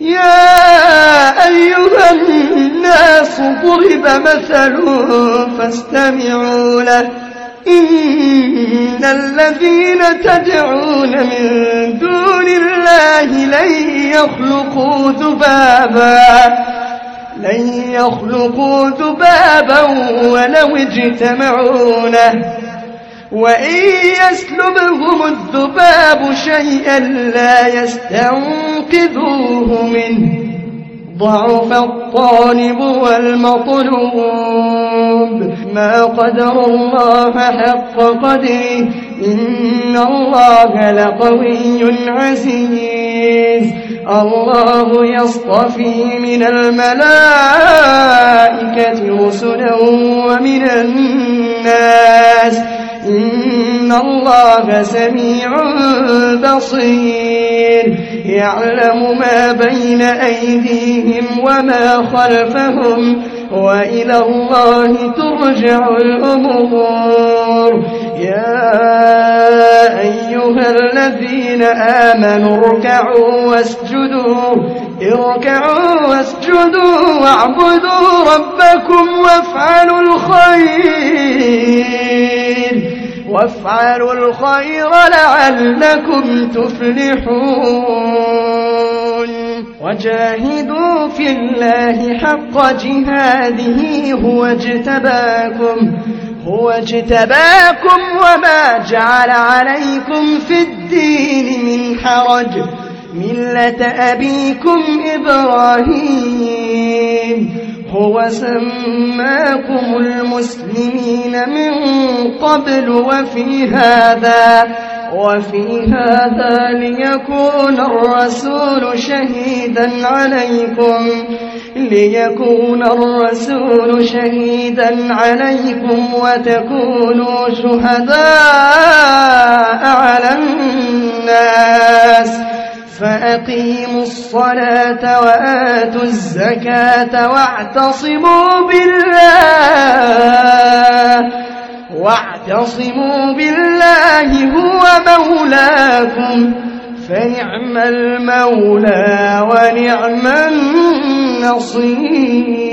يا أيها الناس ضرب مثل فاستمعوا له إن الذين تدعون من دون الله لن يخلقوا ذبابا ولو اجتمعوا له وإن يسلبهم الذباب شيئا لا يستنقذوه منه ضعف الطالب والمطلوب ما قدر الله حق قدره إن الله لقوي عزيز الله يصطفي من الملائكة رسلا ومن الناس إن الله سميع بصير يعلم ما بين أيديهم وما خلفهم وإلى الله ترجع الأمور يا أيها الذين آمنوا اركعوا واسجدوا واعبدوا ربكم وافعلوا الخير لعلكم تفلحون وجاهدوا في الله حق جهاده هو اجتباكم وما جعل عليكم في الدين من حرج ملة أبيكم إبراهيم هو سماكم المسلمين من قبل وفي هذا ليكون الرسول شهيدا عليكم وتكونوا شهداء على الناس فأقيموا الصلاة وآتوا الزكاة واعتصموا بالله هو مولاكم فنعم المولى ونعم النصير.